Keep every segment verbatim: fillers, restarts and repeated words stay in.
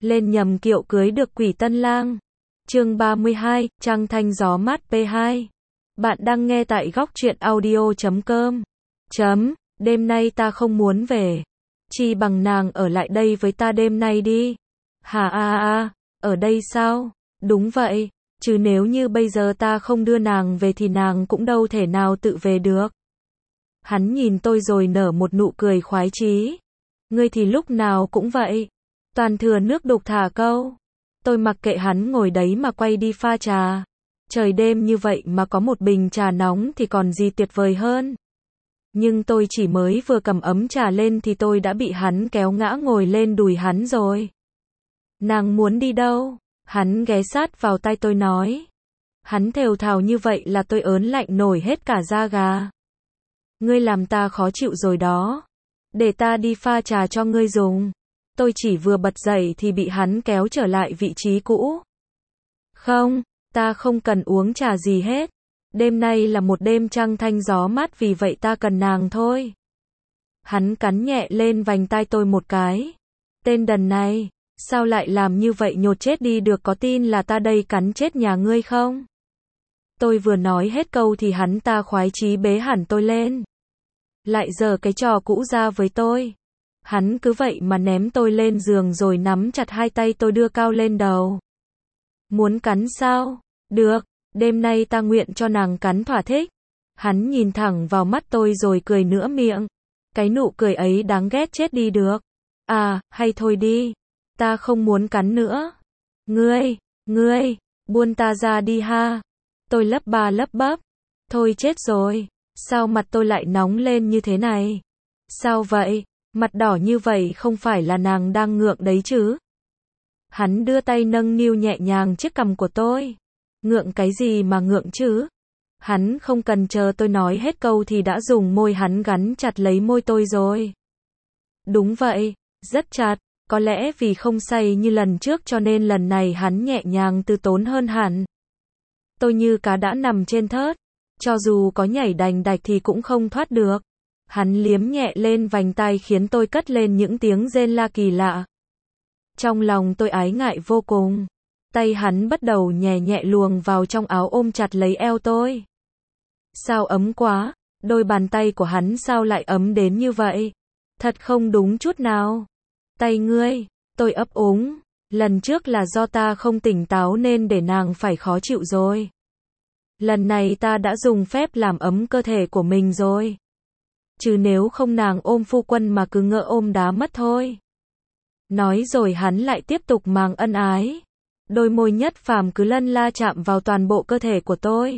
Lên nhầm kiệu cưới được quỷ tân lang. Chương ba mươi hai, Trăng thanh gió mát P hai. Bạn đang nghe tại góc truyện audio chấm com. Chấm, đêm nay ta không muốn về. Chi bằng nàng ở lại đây với ta đêm nay đi. Hà a a, à, ở đây sao? Đúng vậy, chứ nếu như bây giờ ta không đưa nàng về thì nàng cũng đâu thể nào tự về được. Hắn nhìn tôi rồi nở một nụ cười khoái chí. Ngươi thì lúc nào cũng vậy. Toàn thừa nước đục thả câu. Tôi mặc kệ hắn ngồi đấy mà quay đi pha trà. Trời đêm như vậy mà có một bình trà nóng thì còn gì tuyệt vời hơn. Nhưng tôi chỉ mới vừa cầm ấm trà lên thì tôi đã bị hắn kéo ngã ngồi lên đùi hắn rồi. Nàng muốn đi đâu? Hắn ghé sát vào tai tôi nói. Hắn thều thào như vậy là tôi ớn lạnh nổi hết cả da gà. Ngươi làm ta khó chịu rồi đó. Để ta đi pha trà cho ngươi dùng. Tôi chỉ vừa bật dậy thì bị hắn kéo trở lại vị trí cũ. Không, ta không cần uống trà gì hết. Đêm nay là một đêm trăng thanh gió mát vì vậy ta cần nàng thôi. Hắn cắn nhẹ lên vành tai tôi một cái. Tên đần này, sao lại làm như vậy nhột chết đi được, có tin là ta đây cắn chết nhà ngươi không? Tôi vừa nói hết câu thì hắn ta khoái chí bế hẳn tôi lên. Lại giở cái trò cũ ra với tôi. Hắn cứ vậy mà ném tôi lên giường rồi nắm chặt hai tay tôi đưa cao lên đầu. Muốn cắn sao? Được, đêm nay ta nguyện cho nàng cắn thỏa thích. Hắn nhìn thẳng vào mắt tôi rồi cười nửa miệng. Cái nụ cười ấy đáng ghét chết đi được. À, hay thôi đi. Ta không muốn cắn nữa. Ngươi, ngươi, buông ta ra đi ha. Tôi lắp ba lắp bắp. Thôi chết rồi. Sao mặt tôi lại nóng lên như thế này? Sao vậy? Mặt đỏ như vậy không phải là nàng đang ngượng đấy chứ? Hắn đưa tay nâng niu nhẹ nhàng chiếc cằm của tôi. Ngượng cái gì mà ngượng chứ? Hắn không cần chờ tôi nói hết câu thì đã dùng môi hắn gắn chặt lấy môi tôi rồi. Đúng vậy, rất chặt. Có lẽ vì không say như lần trước cho nên lần này hắn nhẹ nhàng từ tốn hơn hẳn. Tôi như cá đã nằm trên thớt. Cho dù có nhảy đành đạch thì cũng không thoát được. Hắn liếm nhẹ lên vành tai khiến tôi cất lên những tiếng rên la kỳ lạ. Trong lòng tôi ái ngại vô cùng. Tay hắn bắt đầu nhẹ nhẹ luồn vào trong áo ôm chặt lấy eo tôi. Sao ấm quá, đôi bàn tay của hắn sao lại ấm đến như vậy? Thật không đúng chút nào. Tay ngươi, tôi ấp úng. Lần trước là do ta không tỉnh táo nên để nàng phải khó chịu rồi. Lần này ta đã dùng phép làm ấm cơ thể của mình rồi. Chứ nếu không nàng ôm phu quân mà cứ ngỡ ôm đá mất thôi. Nói rồi hắn lại tiếp tục màng ân ái. Đôi môi nhất phàm cứ lân la chạm vào toàn bộ cơ thể của tôi.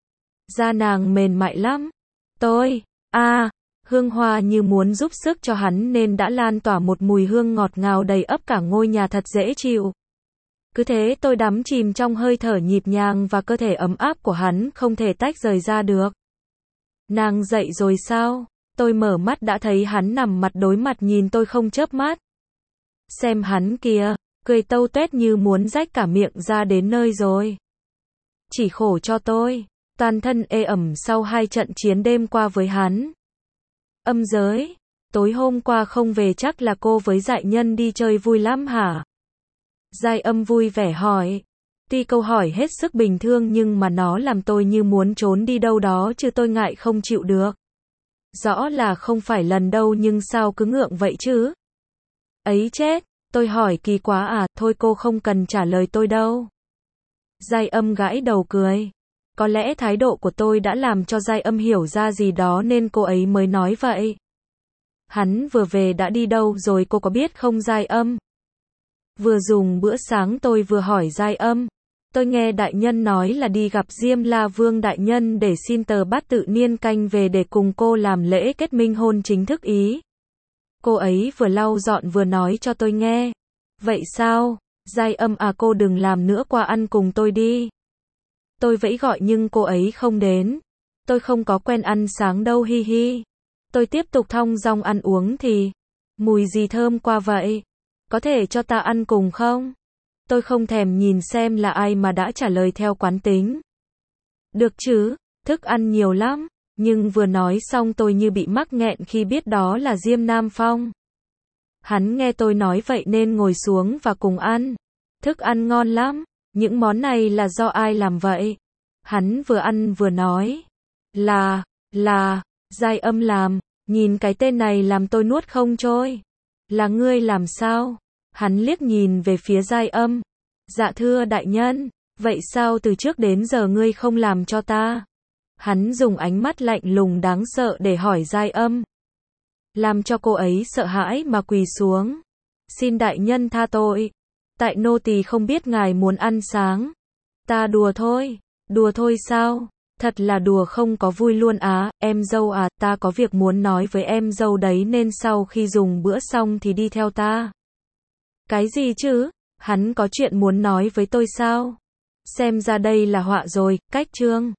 Da nàng mềm mại lắm. Tôi, a à, hương hoa như muốn giúp sức cho hắn nên đã lan tỏa một mùi hương ngọt ngào đầy ắp cả ngôi nhà thật dễ chịu. Cứ thế tôi đắm chìm trong hơi thở nhịp nhàng và cơ thể ấm áp của hắn không thể tách rời ra được. Nàng dậy rồi sao? Tôi mở mắt đã thấy hắn nằm mặt đối mặt nhìn tôi không chớp mắt. Xem hắn kìa, cười tâu tuét như muốn rách cả miệng ra đến nơi rồi. Chỉ khổ cho tôi, toàn thân ê ẩm sau hai trận chiến đêm qua với hắn. Âm giới, tối hôm qua không về chắc là cô với dại nhân đi chơi vui lắm hả? Giai âm vui vẻ hỏi. Tuy câu hỏi hết sức bình thường nhưng mà nó làm tôi như muốn trốn đi đâu đó chứ tôi ngại không chịu được. Rõ là không phải lần đâu nhưng sao cứ ngượng vậy chứ? Ấy chết, tôi hỏi kỳ quá à, thôi cô không cần trả lời tôi đâu. Giai âm gãi đầu cười. Có lẽ thái độ của tôi đã làm cho Giai âm hiểu ra gì đó nên cô ấy mới nói vậy. Hắn vừa về đã đi đâu rồi cô có biết không Giai âm? Vừa dùng bữa sáng tôi vừa hỏi Giai âm. Tôi nghe đại nhân nói là đi gặp Diêm La Vương đại nhân để xin tờ bát tự niên canh về để cùng cô làm lễ kết minh hôn chính thức ý. Cô ấy vừa lau dọn vừa nói cho tôi nghe. Vậy sao? Giai âm à, cô đừng làm nữa, qua ăn cùng tôi đi. Tôi vẫy gọi nhưng cô ấy không đến. Tôi không có quen ăn sáng đâu hi hi. Tôi tiếp tục thong dong ăn uống thì. Mùi gì thơm qua vậy? Có thể cho ta ăn cùng không? Tôi không thèm nhìn xem là ai mà đã trả lời theo quán tính. Được chứ, thức ăn nhiều lắm. Nhưng vừa nói xong tôi như bị mắc nghẹn khi biết đó là Diêm Nam Phong. Hắn nghe tôi nói vậy nên ngồi xuống và cùng ăn. Thức ăn ngon lắm, những món này là do ai làm vậy? Hắn vừa ăn vừa nói. Là, là, Giai Âm làm, nhìn cái tên này làm tôi nuốt không trôi. Là ngươi làm sao? Hắn liếc nhìn về phía Giai Âm. Dạ thưa đại nhân, vậy sao từ trước đến giờ ngươi không làm cho ta? Hắn dùng ánh mắt lạnh lùng đáng sợ để hỏi Giai Âm. Làm cho cô ấy sợ hãi mà quỳ xuống. Xin đại nhân tha tội. Tại nô tỳ không biết ngài muốn ăn sáng. Ta đùa thôi. Đùa thôi sao? Thật là đùa không có vui luôn á. Em dâu à, ta có việc muốn nói với em dâu đấy nên sau khi dùng bữa xong thì đi theo ta. Cái gì chứ? Hắn có chuyện muốn nói với tôi sao? Xem ra đây là họa rồi. Cách chương